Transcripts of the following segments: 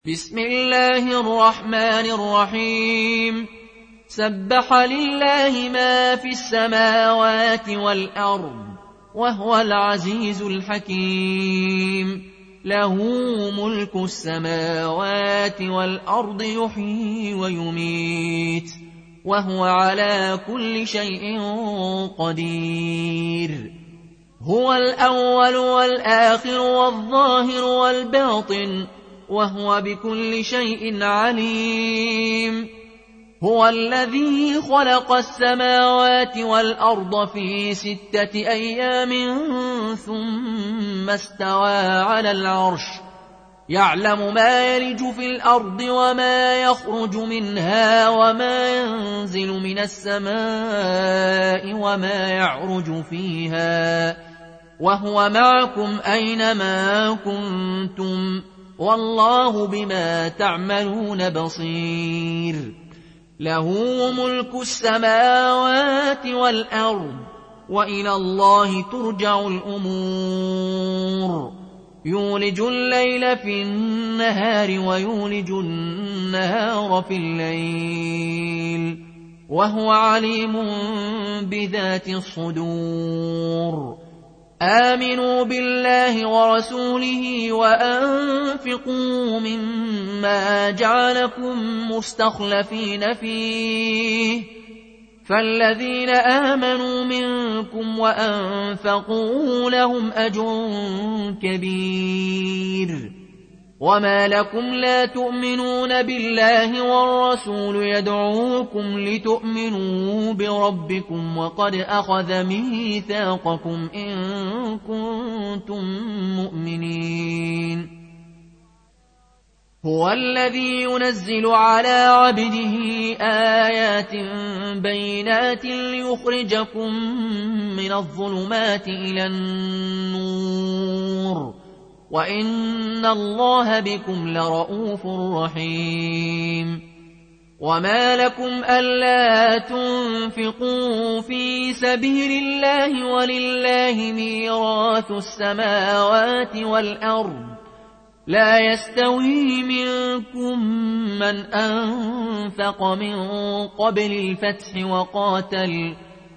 بسم الله الرحمن الرحيم. سبح لله ما في السماوات والأرض وهو العزيز الحكيم. له ملك السماوات والأرض يحيي ويميت وهو على كل شيء قدير. هو الأول والآخر والظاهر والباطن وهو بكل شيء عليم. هو الذي خلق السماوات والأرض في 6 أيام ثم استوى على العرش. يعلم ما يلج في الأرض وما يخرج منها وما ينزل من السماء وما يعرج فيها وهو معكم أينما كنتم والله بما تعملون بصير. له ملك السماوات والأرض وإلى الله ترجع الأمور. يولج الليل في النهار ويولج النهار في الليل وهو عليم بذات الصدور. آمنوا بالله ورسوله وأنفقوا مما جعلكم مستخلفين فيه. فالذين آمنوا منكم وأنفقوا لهم أجر كبير. وما لكم لا تؤمنون بالله والرسول يدعوكم لتؤمنوا بربكم وقد أخذ ميثاقكم إن كنتم مؤمنين. هو الذي ينزل على عبده آيات بينات ليخرجكم من الظلمات إلى النور وإن الله بكم لرؤوف رحيم. وما لكم ألا تنفقوا في سبيل الله ولله ميراث السماوات والأرض. لا يستوي منكم من أنفق من قبل الفتح وقاتل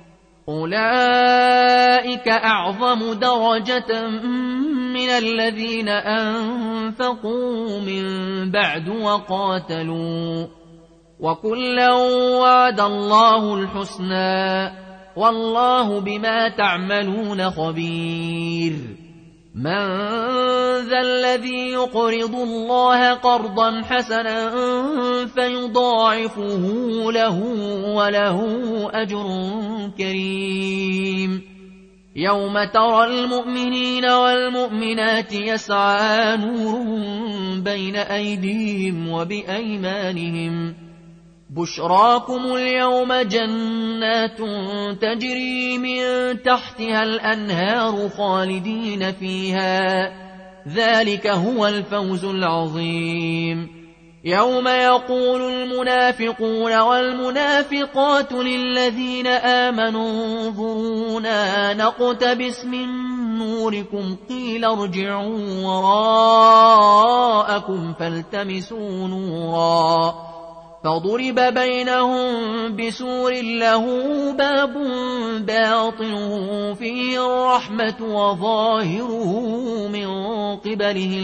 أولئك أعظم درجة من الذين أنفقوا من بعد وقاتلوا وكلا وعد الله الحسنى والله بما تعملون خبير. من ذا الذي يقرض الله قرضا حسنا فيضاعفه له وله أجر كريم. يوم ترى المؤمنين والمؤمنات يسعى نورهم بين أيديهم وبأيمانهم. بشراكم اليوم جنات تجري من تحتها الأنهار خالدين فيها ذلك هو الفوز العظيم. يوم يقول المنافقون والمنافقات للذين آمنوا انظرونا نقتبس من نوركم قيل ارجعوا وراءكم فالتمسوا نورا فضرب بينهم بسور له باب باطنه فيه الرحمة وظاهره من قبله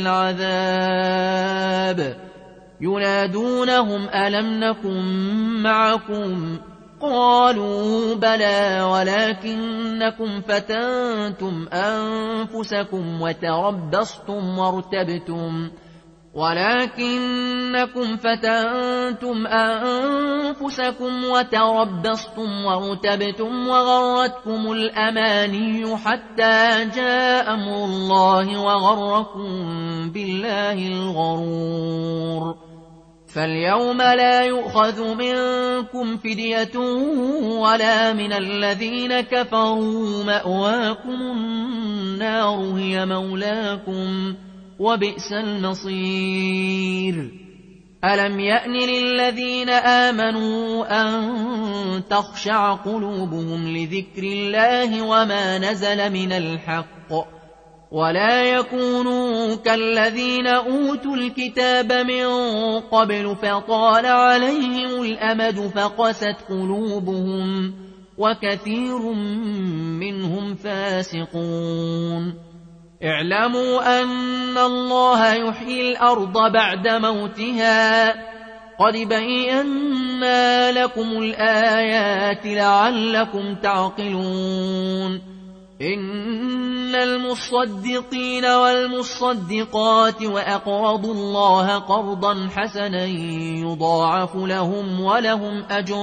العذاب. ينادونهم ألم نكن معكم قالوا بلى ولكنكم فتنتم أنفسكم وتربصتم وارتبتم وغرتكم الأماني حتى جاء أمر الله وغركم بالله الغرور. فاليوم لا يؤخذ منكم فدية ولا من الذين كفروا مأواكم النار هي مولاكم وبئس المصير. ألم يأن للذين آمنوا أن تخشع قلوبهم لذكر الله وما نزل من الحق ولا يكونوا كالذين أوتوا الكتاب من قبل فطال عليهم الأمد فقست قلوبهم وكثير منهم فاسقون اعلموا أن الله يحيي الأرض بعد موتها قد بينا لكم الآيات لعلكم تعقلون إن المصدقين والمصدقات وأقرضوا الله قرضا حسنا يضاعف لهم ولهم أجر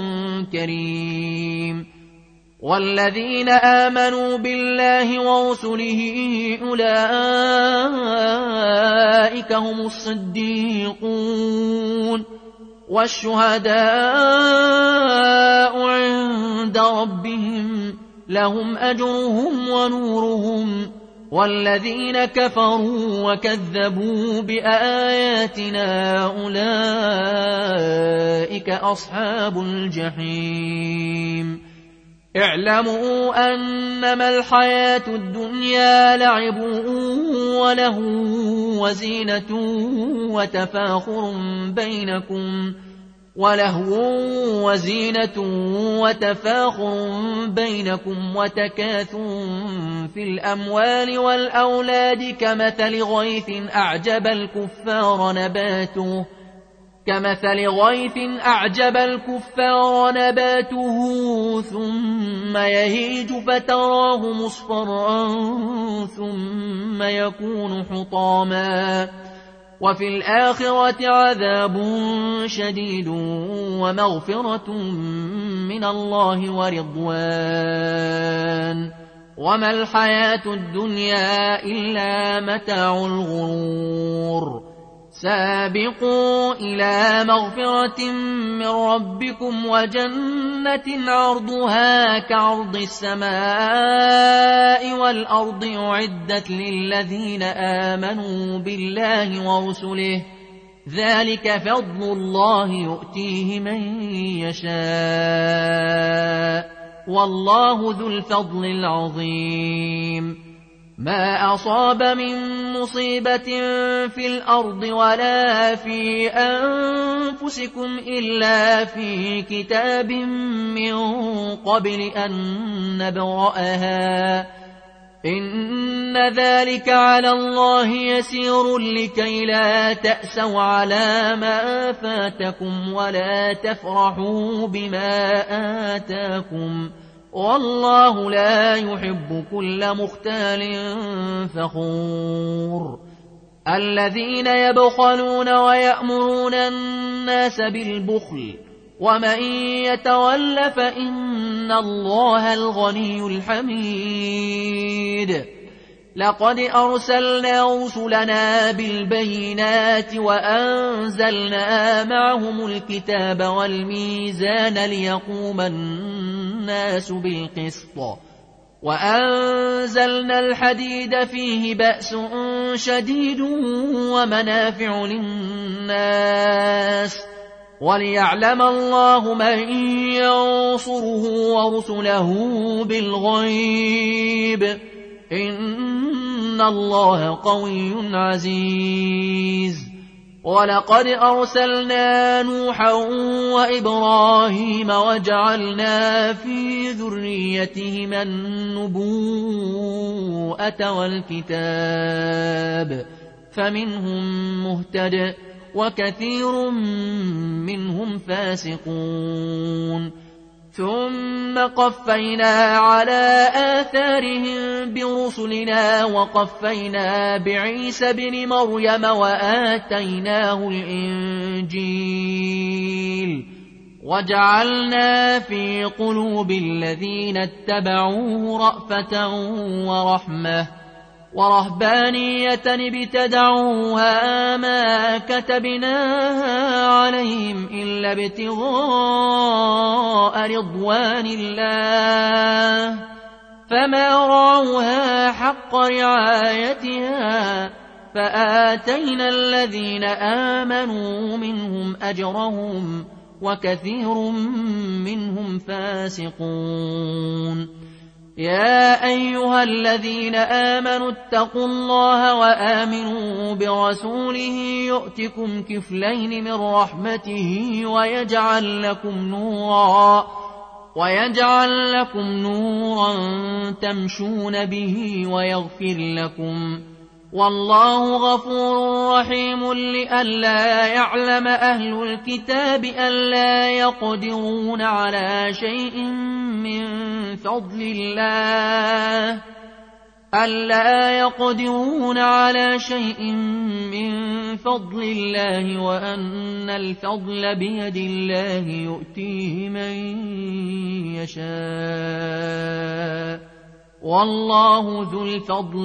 كريم والذين آمنوا بالله ورسله أولئك هم الصديقون والشهداء عند ربهم لهم أجرهم ونورهم والذين كفروا وكذبوا بآياتنا أولئك أصحاب الجحيم اعلموا أنما الحياة الدنيا لعب وله وزينة وتفاخر بينكم وتكاثر في الأموال والأولاد كمثل غيث أعجب الكفار نباته ثم يهيج فتراه مصفرا ثم يكون حطاما وفي الآخرة عذاب شديد ومغفرة من الله ورضوان وما الحياة الدنيا إلا متاع الغرور سابقوا إلى مغفرة من ربكم وجنة عرضها كعرض السماء والأرض أعدت للذين آمنوا بالله ورسله ذلك فضل الله يؤتيه من يشاء والله ذو الفضل العظيم ما أصاب من مصيبة في الأرض ولا في أنفسكم إلا في كتاب من قبل أن نبرأها إن ذلك على الله يسير لكي لا تأسوا على ما فاتكم ولا تفرحوا بما آتاكم والله لا يحب كل مختال فخور الذين يبخلون ويأمرون الناس بالبخل ومن يتول فإن الله الغني الحميد لقد أرسلنا رسلنا بالبينات وأنزلنا معهم الكتاب والميزان ليقوم الناس بالقسط وأنزلنا الحديد فيه بأس شديد ومنافع للناس وليعلم الله من ينصره ورسله بالغيب إن الله قوي عزيز ولقد أرسلنا نوحا وإبراهيم وجعلنا في ذريتهما النبوءة والكتاب فمنهم مهتد وكثير منهم فاسقون ثم قفينا على آثارهم برسلنا وقفينا بعيسى بن مريم وآتيناه الإنجيل وجعلنا في قلوب الذين اتبعوه رأفة ورحمة ورهبانية ابتدعوها ما كتبناها عليهم إلا ابتغاء رضوان الله فما رعوها حق رعايتها فآتينا الذين آمنوا منهم أجرهم وكثير منهم فاسقون يا أيها الذين آمنوا اتقوا الله وآمنوا برسوله يؤتكم كفلين من رحمته ويجعل لكم نورا تمشون به ويغفر لكم والله غفور رحيم. لئلا يعلم أهل الكتاب ألا يقدرون على شيء من فضل الله وأن الفضل بيد الله يؤتيه من يشاء والله ذو الفضل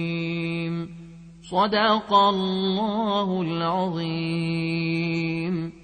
العظيم. صدق الله العظيم.